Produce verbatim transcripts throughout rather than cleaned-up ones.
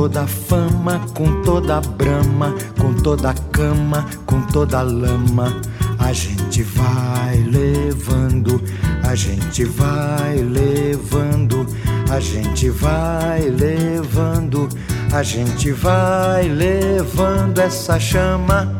toda fama, com toda brama, com toda cama, com toda lama. A gente vai levando, a gente vai levando, a gente vai levando, a gente vai levando essa chama.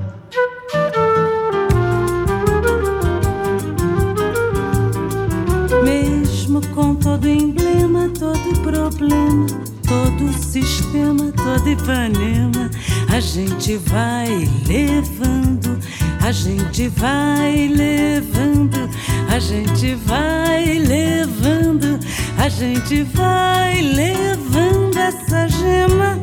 Mesmo com todo emblema, todo problema, todo sistema, todo Ipanema, a gente vai levando, a gente vai levando, a gente vai levando, a gente vai levando essa gema.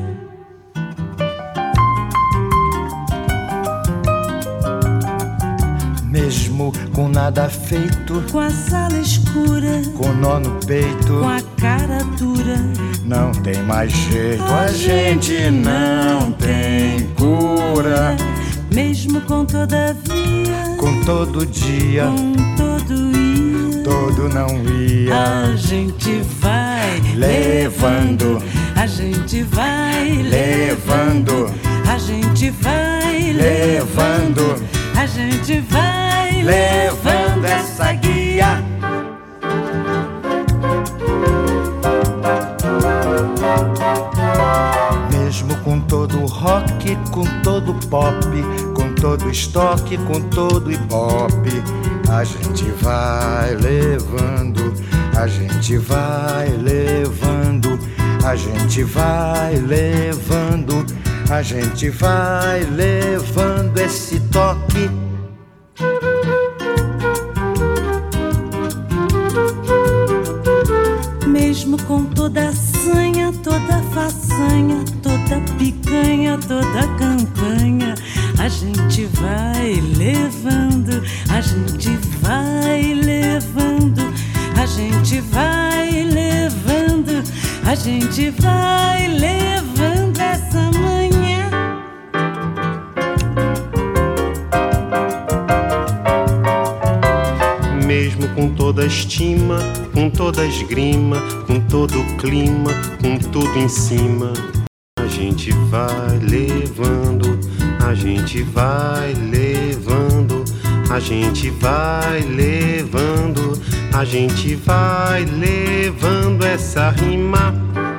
Mesmo com nada feito, com a sala escura, com nó no peito, com a cara dura, não tem mais jeito, a, a gente não tem cura. Mesmo com todavia, com todo dia, com todo ia, todo não ia, a gente vai levando, a gente vai levando, a gente vai levando, a gente vai levando essa guia. Mesmo com todo rock, com todo pop, com todo estoque, com todo ibope, a gente vai levando, a gente vai levando, a gente vai levando, a gente vai levando esse toque. Mesmo com toda sanha, toda façanha, toda picanha, toda campanha, a gente vai levando, a gente vai levando, a gente vai levando, a gente vai levando essa manhã. Mesmo com toda estima, com toda esgrima, com todo clima, com tudo em cima, a gente vai levando, a gente vai levando, a gente vai levando, a gente vai levando essa rima.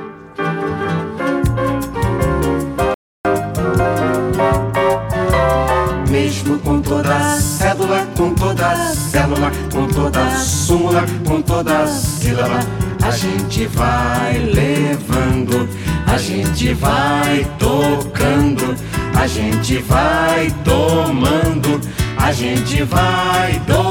Mesmo com toda cédula, com toda célula, com toda súmula, com toda sílaba, a gente vai levando, a gente vai tocando, a gente vai tomando, a gente vai domando.